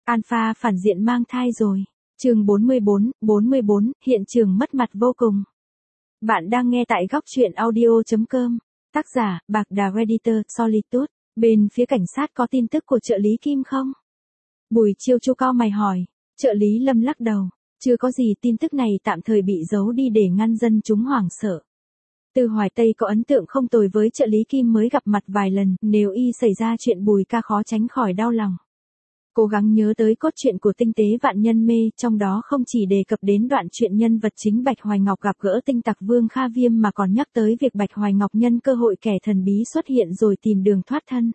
Alpha phản diện mang thai rồi. Chương 44, hiện trường mất mặt vô cùng. Bạn đang nghe tại góc truyện audio.com. Tác giả, Bạc Đà Editor, Solitude. Bên phía cảnh sát có tin tức của trợ lý Kim không? Bùi Chiêu Chu cau mày hỏi. Trợ lý Lâm lắc đầu. Chưa có gì, tin tức này tạm thời bị giấu đi để ngăn dân chúng hoảng sợ. Từ Hoài Tây có ấn tượng không tồi với trợ lý Kim, mới gặp mặt vài lần, nếu y xảy ra chuyện Bùi ca khó tránh khỏi đau lòng. Cố gắng nhớ tới cốt truyện của Tinh Tế Vạn Nhân Mê, trong đó không chỉ đề cập đến đoạn chuyện nhân vật chính Bạch Hoài Ngọc gặp gỡ tinh tặc Vương Kha Viêm mà còn nhắc tới việc Bạch Hoài Ngọc nhân cơ hội kẻ thần bí xuất hiện rồi tìm đường thoát thân.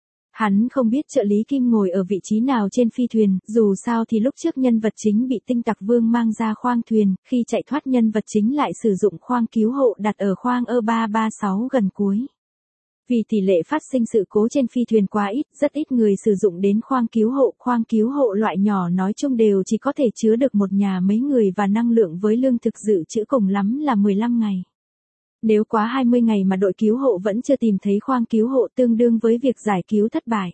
Hắn không biết trợ lý Kim ngồi ở vị trí nào trên phi thuyền, dù sao thì lúc trước nhân vật chính bị tinh tặc Vương mang ra khoang thuyền, khi chạy thoát nhân vật chính lại sử dụng khoang cứu hộ đặt ở khoang E336 gần cuối. Vì tỷ lệ phát sinh sự cố trên phi thuyền quá ít, rất ít người sử dụng đến khoang cứu hộ loại nhỏ nói chung đều chỉ có thể chứa được một nhà mấy người và năng lượng với lương thực dự trữ cùng lắm là 15 ngày. Nếu quá 20 ngày mà đội cứu hộ vẫn chưa tìm thấy khoang cứu hộ tương đương với việc giải cứu thất bại.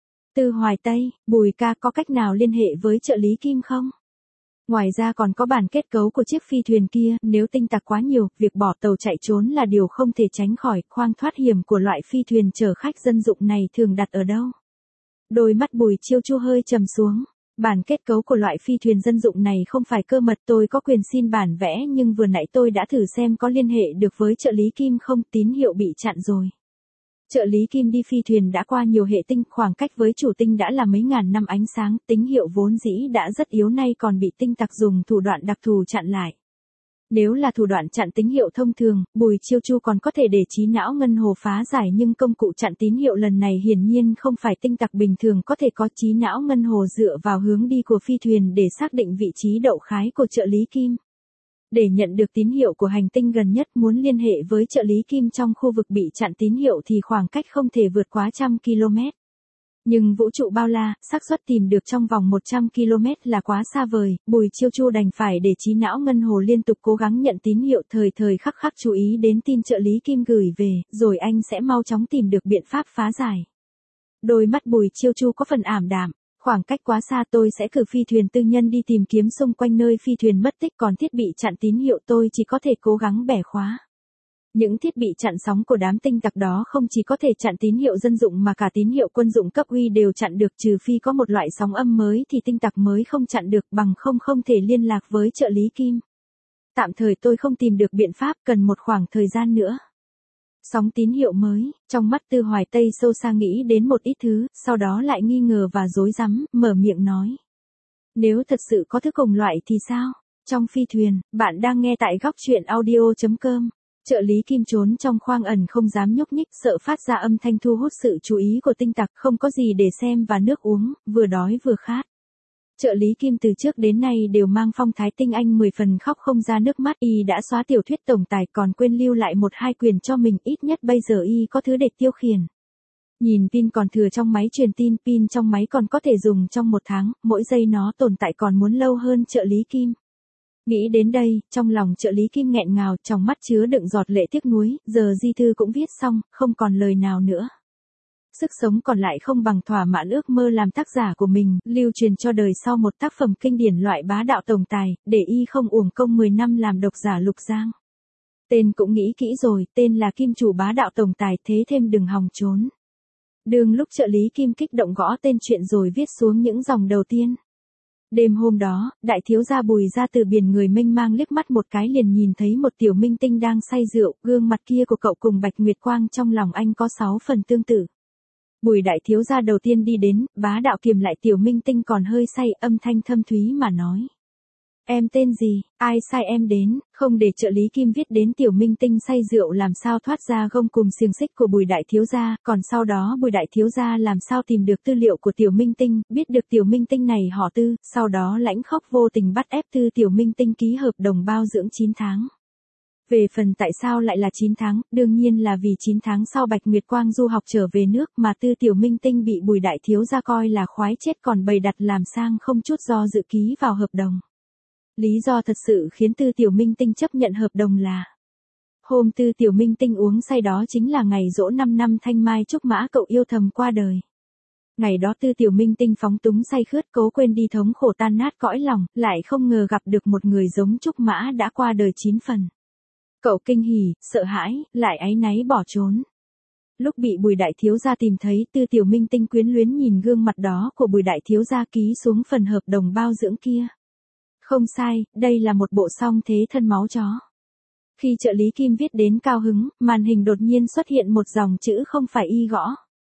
Từ Hoài Tây, Bùi ca có cách nào liên hệ với trợ lý Kim không? Ngoài ra còn có bản kết cấu của chiếc phi thuyền kia, nếu tinh tặc quá nhiều, việc bỏ tàu chạy trốn là điều không thể tránh khỏi, khoang thoát hiểm của loại phi thuyền chở khách dân dụng này thường đặt ở đâu? Đôi mắt Bùi Chiêu Chu hơi trầm xuống. Bản kết cấu của loại phi thuyền dân dụng này không phải cơ mật, tôi có quyền xin bản vẽ, nhưng vừa nãy tôi đã thử xem có liên hệ được với trợ lý Kim không, tín hiệu bị chặn rồi. Trợ lý Kim đi phi thuyền đã qua nhiều hệ tinh, khoảng cách với chủ tinh đã là mấy ngàn năm ánh sáng, tín hiệu vốn dĩ đã rất yếu nay còn bị tinh tặc dùng thủ đoạn đặc thù chặn lại. Nếu là thủ đoạn chặn tín hiệu thông thường, Bùi Chiêu Chu còn có thể để trí não ngân hồ phá giải, nhưng công cụ chặn tín hiệu lần này hiển nhiên không phải tinh tặc bình thường có thể có. Trí não ngân hồ dựa vào hướng đi của phi thuyền để xác định vị trí đậu khái của trợ lý Kim. Để nhận được tín hiệu của hành tinh gần nhất, muốn liên hệ với trợ lý Kim trong khu vực bị chặn tín hiệu thì khoảng cách không thể vượt quá 100 km. Nhưng vũ trụ bao la, xác suất tìm được trong vòng 100 km là quá xa vời, Bùi Chiêu Chu đành phải để trí não ngân hồ liên tục cố gắng nhận tín hiệu, thời thời khắc khắc chú ý đến tin trợ lý Kim gửi về, rồi anh sẽ mau chóng tìm được biện pháp phá giải. Đôi mắt Bùi Chiêu Chu có phần ảm đạm. Khoảng cách quá xa, tôi sẽ cử phi thuyền tư nhân đi tìm kiếm xung quanh nơi phi thuyền mất tích, còn thiết bị chặn tín hiệu tôi chỉ có thể cố gắng bẻ khóa. Những thiết bị chặn sóng của đám tinh tặc đó không chỉ có thể chặn tín hiệu dân dụng mà cả tín hiệu quân dụng cấp uy đều chặn được, trừ phi có một loại sóng âm mới thì tinh tặc mới không chặn được, bằng không thể liên lạc với trợ lý Kim. Tạm thời tôi không tìm được biện pháp, cần một khoảng thời gian nữa. Sóng tín hiệu mới, trong mắt Từ Hoài Tây sâu xa nghĩ đến một ít thứ, sau đó lại nghi ngờ và rối rắm, mở miệng nói. Nếu thật sự có thứ cùng loại thì sao? Trong phi thuyền, bạn đang nghe tại góc truyện audio.com. Trợ lý Kim trốn trong khoang ẩn không dám nhúc nhích, sợ phát ra âm thanh thu hút sự chú ý của tinh tặc, không có gì để xem và nước uống, vừa đói vừa khát. Trợ lý Kim từ trước đến nay đều mang phong thái tinh anh 10 phần, khóc không ra nước mắt, y đã xóa tiểu thuyết tổng tài còn quên lưu lại 1-2 quyển cho mình, ít nhất bây giờ y có thứ để tiêu khiển. Nhìn pin còn thừa trong máy truyền tin, pin trong máy còn có thể dùng trong 1 tháng, mỗi giây nó tồn tại còn muốn lâu hơn trợ lý Kim. Nghĩ đến đây, trong lòng trợ lý Kim nghẹn ngào, trong mắt chứa đựng giọt lệ tiếc nuối, giờ di thư cũng viết xong, không còn lời nào nữa. Sức sống còn lại không bằng thỏa mãn ước mơ làm tác giả của mình, lưu truyền cho đời sau một tác phẩm kinh điển loại bá đạo tổng tài, để y không uổng công 10 năm làm độc giả Lục Giang. Tên cũng nghĩ kỹ rồi, tên là Kim Chủ Bá Đạo Tổng Tài, thế thêm đừng hòng trốn. Đương lúc trợ lý Kim kích động gõ tên chuyện rồi viết xuống những dòng đầu tiên. Đêm hôm đó, đại thiếu gia Bùi ra từ biển người mênh mang liếc mắt một cái liền nhìn thấy một tiểu minh tinh đang say rượu, gương mặt kia của cậu cùng Bạch Nguyệt Quang trong lòng anh có 6 phần tương tự. Bùi đại thiếu gia đầu tiên đi đến, bá đạo kiềm lại tiểu minh tinh còn hơi say, âm thanh thâm thúy mà nói. Em tên gì, ai sai em đến, không để trợ lý Kim viết đến tiểu minh tinh say rượu làm sao thoát ra gông cùm xiềng xích của Bùi đại thiếu gia, còn sau đó Bùi đại thiếu gia làm sao tìm được tư liệu của tiểu minh tinh, biết được tiểu minh tinh này họ Tư, sau đó lãnh khóc vô tình bắt ép Tư tiểu minh tinh ký hợp đồng bao dưỡng 9 tháng. Về phần tại sao lại là 9 tháng, đương nhiên là vì 9 tháng sau Bạch Nguyệt Quang du học trở về nước mà Tư tiểu minh tinh bị Bùi đại thiếu gia coi là khoái chết còn bày đặt làm sang không chút do dự ký vào hợp đồng. Lý do thật sự khiến Tư tiểu minh tinh chấp nhận hợp đồng là hôm Tư tiểu minh tinh uống say đó chính là ngày giỗ 5 năm Thanh Mai Trúc Mã cậu yêu thầm qua đời. Ngày đó Tư Tiểu Minh Tinh phóng túng say khướt cố quên đi thống khổ tan nát cõi lòng, lại không ngờ gặp được một người giống Trúc Mã đã qua đời 9 phần. Cậu kinh hỉ, sợ hãi, lại áy náy bỏ trốn. Lúc bị Bùi Đại Thiếu Gia tìm thấy, Tư Tiểu Minh Tinh quyến luyến nhìn gương mặt đó của Bùi Đại Thiếu Gia ký xuống phần hợp đồng bao dưỡng kia. Không sai, đây là một bộ song thế thân máu chó. Khi trợ lý Kim viết đến cao hứng, màn hình đột nhiên xuất hiện một dòng chữ không phải y gõ.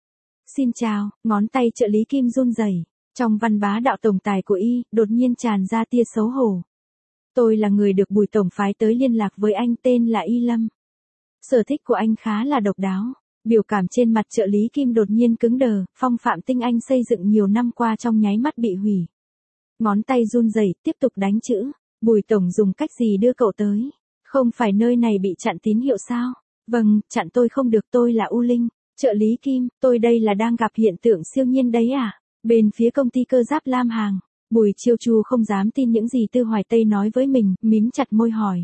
Xin chào, ngón tay trợ lý Kim run rẩy. Trong văn bá đạo tổng tài của y, đột nhiên tràn ra tia xấu hổ. Tôi là người được Bùi tổng phái tới liên lạc với anh, tên là Y Lâm. Sở thích của anh khá là độc đáo. Biểu cảm trên mặt trợ lý Kim đột nhiên cứng đờ, phong phạm tinh anh xây dựng nhiều năm qua trong nháy mắt bị hủy. Ngón tay run rẩy, tiếp tục đánh chữ. Bùi tổng dùng cách gì đưa cậu tới? Không phải nơi này bị chặn tín hiệu sao? Vâng, chặn tôi không được, tôi là U Linh. Trợ lý Kim, tôi đây là đang gặp hiện tượng siêu nhiên đấy à? Bên phía công ty cơ giáp Lam Hàng, Bùi Chiêu Chu không dám tin những gì Tư Hoài Tây nói với mình, mím chặt môi hỏi.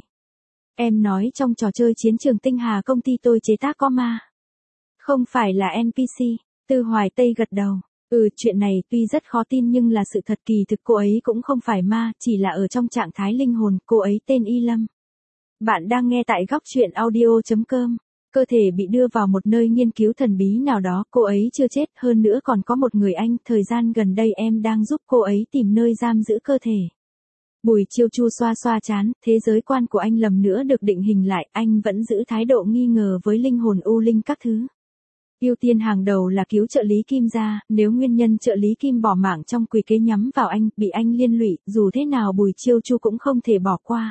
Em nói trong trò chơi Chiến trường Tinh Hà công ty tôi chế tác có ma. Không phải là NPC, Tư Hoài Tây gật đầu. Chuyện này tuy rất khó tin nhưng là sự thật, kỳ thực cô ấy cũng không phải ma, chỉ là ở trong trạng thái linh hồn, cô ấy tên Y Lâm. Bạn đang nghe tại góc truyện audio.com. Cơ thể bị đưa vào một nơi nghiên cứu thần bí nào đó, cô ấy chưa chết, hơn nữa còn có một người anh, thời gian gần đây em đang giúp cô ấy tìm nơi giam giữ cơ thể. Bùi Chiêu Chu xoa xoa trán, thế giới quan của anh lần nữa được định hình lại, anh vẫn giữ thái độ nghi ngờ với linh hồn U Linh các thứ. Ưu tiên hàng đầu là cứu trợ lý Kim ra, nếu nguyên nhân trợ lý Kim bỏ mạng trong quỷ kế nhắm vào anh, bị anh liên lụy, dù thế nào Bùi Chiêu Chu cũng không thể bỏ qua.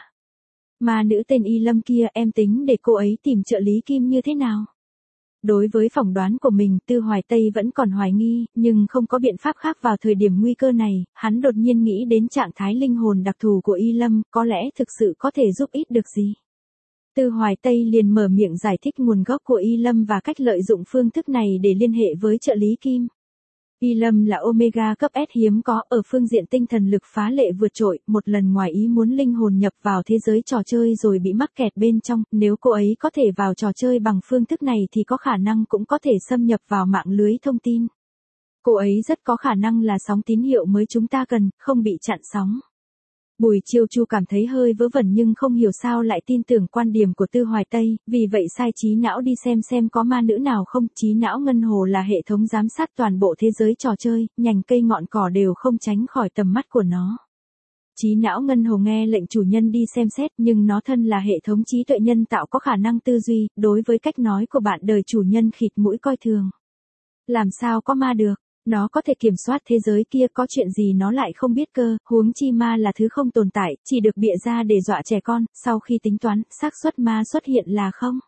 Mà nữ tên Y Lâm kia, em tính để cô ấy tìm trợ lý Kim như thế nào? Đối với phỏng đoán của mình, Tư Hoài Tây vẫn còn hoài nghi, nhưng không có biện pháp khác vào thời điểm nguy cơ này, hắn đột nhiên nghĩ đến trạng thái linh hồn đặc thù của Y Lâm, có lẽ thực sự có thể giúp ích được gì. Tư Hoài Tây liền mở miệng giải thích nguồn gốc của Y Lâm và cách lợi dụng phương thức này để liên hệ với trợ lý Kim. Y Lâm là Omega cấp S hiếm có, ở phương diện tinh thần lực phá lệ vượt trội, một lần ngoài ý muốn linh hồn nhập vào thế giới trò chơi rồi bị mắc kẹt bên trong, nếu cô ấy có thể vào trò chơi bằng phương thức này thì có khả năng cũng có thể xâm nhập vào mạng lưới thông tin. Cô ấy rất có khả năng là sóng tín hiệu mới chúng ta cần, không bị chặn sóng. Bùi Chiêu Chu cảm thấy hơi vớ vẩn nhưng không hiểu sao lại tin tưởng quan điểm của Tư Hoài Tây, vì vậy sai trí não đi xem có ma nữ nào không. Trí não ngân hồ là hệ thống giám sát toàn bộ thế giới trò chơi, nhành cây ngọn cỏ đều không tránh khỏi tầm mắt của nó. Trí não ngân hồ nghe lệnh chủ nhân đi xem xét, nhưng nó thân là hệ thống trí tuệ nhân tạo có khả năng tư duy, đối với cách nói của bạn đời chủ nhân khịt mũi coi thường. Làm sao có ma được? Nó có thể kiểm soát thế giới kia, có chuyện gì nó lại không biết cơ, huống chi ma là thứ không tồn tại, chỉ được bịa ra để dọa trẻ con, sau khi tính toán, xác suất ma xuất hiện là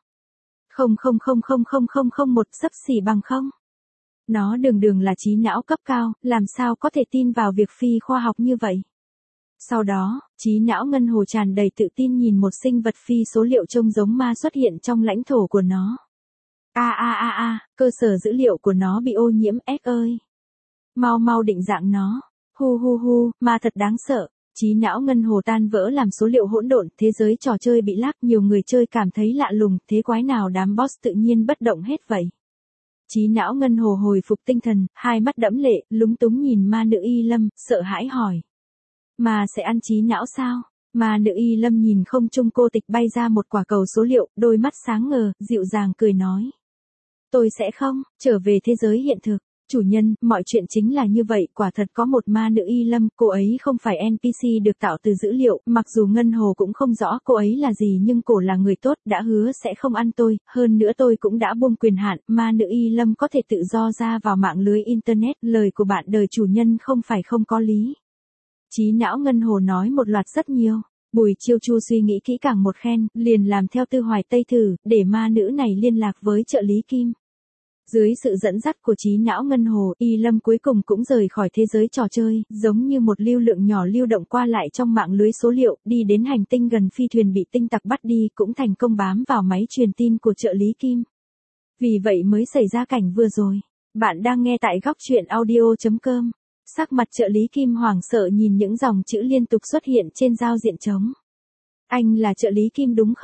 0,0000001 xấp xỉ bằng 0. Nó đường là trí não cấp cao, làm sao có thể tin vào việc phi khoa học như vậy. Sau đó, trí não ngân hồ tràn đầy tự tin nhìn một sinh vật phi số liệu trông giống ma xuất hiện trong lãnh thổ của nó. Cơ sở dữ liệu của nó bị ô nhiễm, ơi. Mau định dạng nó. Hu, ma thật đáng sợ. Trí não ngân hồ tan vỡ làm số liệu hỗn độn, thế giới trò chơi bị lag, nhiều người chơi cảm thấy lạ lùng, thế quái nào đám boss tự nhiên bất động hết vậy. Trí não ngân hồ hồi phục tinh thần, hai mắt đẫm lệ, lúng túng nhìn ma nữ Y Lâm, sợ hãi hỏi. Mà sẽ ăn trí não sao? Mà nữ Y Lâm nhìn không trung cô tịch bay ra một quả cầu số liệu, đôi mắt sáng ngời, dịu dàng cười nói. Tôi sẽ không, trở về thế giới hiện thực. Chủ nhân, mọi chuyện chính là như vậy, quả thật có một ma nữ Y Lâm, cô ấy không phải NPC được tạo từ dữ liệu, mặc dù ngân hồ cũng không rõ cô ấy là gì nhưng cổ là người tốt, đã hứa sẽ không ăn tôi, hơn nữa tôi cũng đã buông quyền hạn, ma nữ Y Lâm có thể tự do ra vào mạng lưới Internet, lời của bạn đời chủ nhân không phải không có lý. Trí não ngân hồ nói một loạt rất nhiều. Bùi Chiêu Chu suy nghĩ kỹ càng một khen, liền làm theo Tư Hoài Tây thử, để ma nữ này liên lạc với trợ lý Kim. Dưới sự dẫn dắt của trí não ngân hồ, Y Lâm cuối cùng cũng rời khỏi thế giới trò chơi, giống như một lưu lượng nhỏ lưu động qua lại trong mạng lưới số liệu, đi đến hành tinh gần phi thuyền bị tinh tặc bắt đi, cũng thành công bám vào máy truyền tin của trợ lý Kim. Vì vậy mới xảy ra cảnh vừa rồi. Bạn đang nghe tại góc truyện audio.com. Sắc mặt trợ lý Kim hoảng sợ nhìn những dòng chữ liên tục xuất hiện trên giao diện trống. Anh là trợ lý Kim đúng không?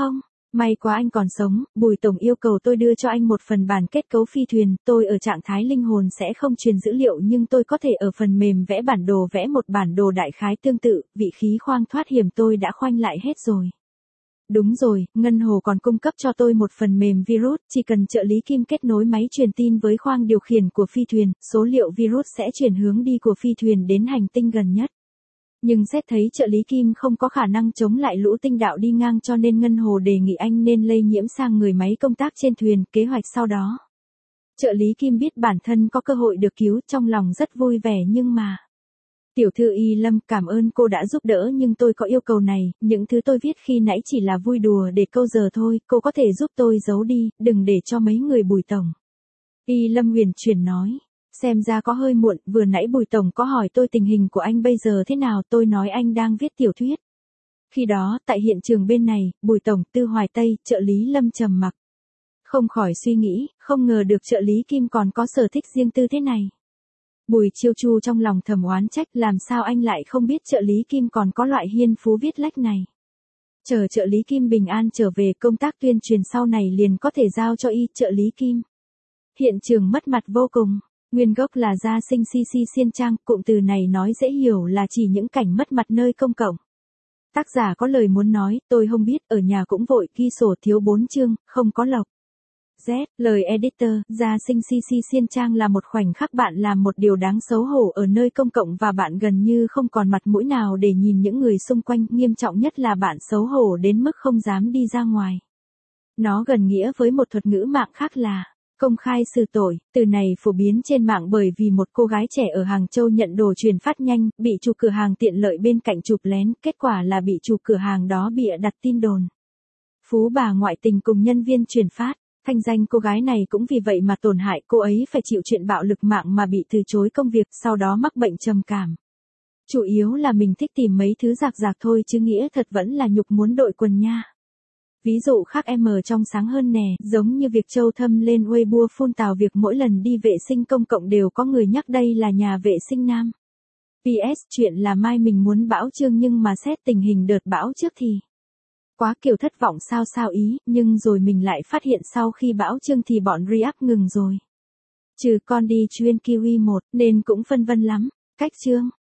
May quá anh còn sống, Bùi Tổng yêu cầu tôi đưa cho anh một phần bản kết cấu phi thuyền, tôi ở trạng thái linh hồn sẽ không truyền dữ liệu nhưng tôi có thể ở phần mềm vẽ bản đồ vẽ một bản đồ đại khái tương tự, vị khí khoang thoát hiểm tôi đã khoanh lại hết rồi. Đúng rồi, Ngân Hồ còn cung cấp cho tôi một phần mềm virus, chỉ cần trợ lý Kim kết nối máy truyền tin với khoang điều khiển của phi thuyền, số liệu virus sẽ chuyển hướng đi của phi thuyền đến hành tinh gần nhất. Nhưng xét thấy trợ lý Kim không có khả năng chống lại lũ tinh đạo đi ngang cho nên Ngân Hồ đề nghị anh nên lây nhiễm sang người máy công tác trên thuyền, kế hoạch sau đó. Trợ lý Kim biết bản thân có cơ hội được cứu, trong lòng rất vui vẻ nhưng mà... Tiểu thư Y Lâm, cảm ơn cô đã giúp đỡ nhưng tôi có yêu cầu này, những thứ tôi viết khi nãy chỉ là vui đùa để câu giờ thôi, cô có thể giúp tôi giấu đi, đừng để cho mấy người Bùi Tổng. Y Lâm huyền chuyển nói. Xem ra có hơi muộn, vừa nãy Bùi Tổng có hỏi tôi tình hình của anh bây giờ thế nào, tôi nói anh đang viết tiểu thuyết. Khi đó, tại hiện trường bên này, Bùi Tổng, Tư Hoài Tây, trợ lý Lâm trầm mặc. Không khỏi suy nghĩ, không ngờ được trợ lý Kim còn có sở thích riêng tư thế này. Bùi Chiêu Chu trong lòng thầm oán trách, làm sao anh lại không biết trợ lý Kim còn có loại hiên phú viết lách này. Chờ trợ lý Kim bình an trở về, công tác tuyên truyền sau này liền có thể giao cho y, trợ lý Kim. Hiện trường mất mặt vô cùng. Nguyên gốc là gia sinh CC Xiên Trang, cụm từ này nói dễ hiểu là chỉ những cảnh mất mặt nơi công cộng. Tác giả có lời muốn nói, tôi không biết, ở nhà cũng vội, ghi sổ thiếu 4 chương, không có lộc. Z, lời editor, gia sinh CC Xiên Trang là một khoảnh khắc bạn làm một điều đáng xấu hổ ở nơi công cộng và bạn gần như không còn mặt mũi nào để nhìn những người xung quanh, nghiêm trọng nhất là bạn xấu hổ đến mức không dám đi ra ngoài. Nó gần nghĩa với một thuật ngữ mạng khác là công khai xử tội, từ này phổ biến trên mạng bởi vì một cô gái trẻ ở Hàng Châu nhận đồ truyền phát nhanh, bị chủ cửa hàng tiện lợi bên cạnh chụp lén, kết quả là bị chủ cửa hàng đó bịa đặt tin đồn. Phú bà ngoại tình cùng nhân viên truyền phát, thanh danh cô gái này cũng vì vậy mà tổn hại, cô ấy phải chịu chuyện bạo lực mạng mà bị từ chối công việc, sau đó mắc bệnh trầm cảm. Chủ yếu là mình thích tìm mấy thứ rạc rạc thôi chứ nghĩa thật vẫn là nhục muốn đội quần nha. Ví dụ khác em trong sáng hơn nè, giống như việc Châu Thâm lên Weibo phun tào việc mỗi lần đi vệ sinh công cộng đều có người nhắc đây là nhà vệ sinh nam. PS chuyện là mai mình muốn bão chương nhưng mà xét tình hình đợt bão trước thì quá kiểu thất vọng sao ý, nhưng rồi mình lại phát hiện sau khi bão chương thì bọn React ngừng rồi. Trừ con đi chuyên Kiwi 1 nên cũng phân vân lắm. Cách chương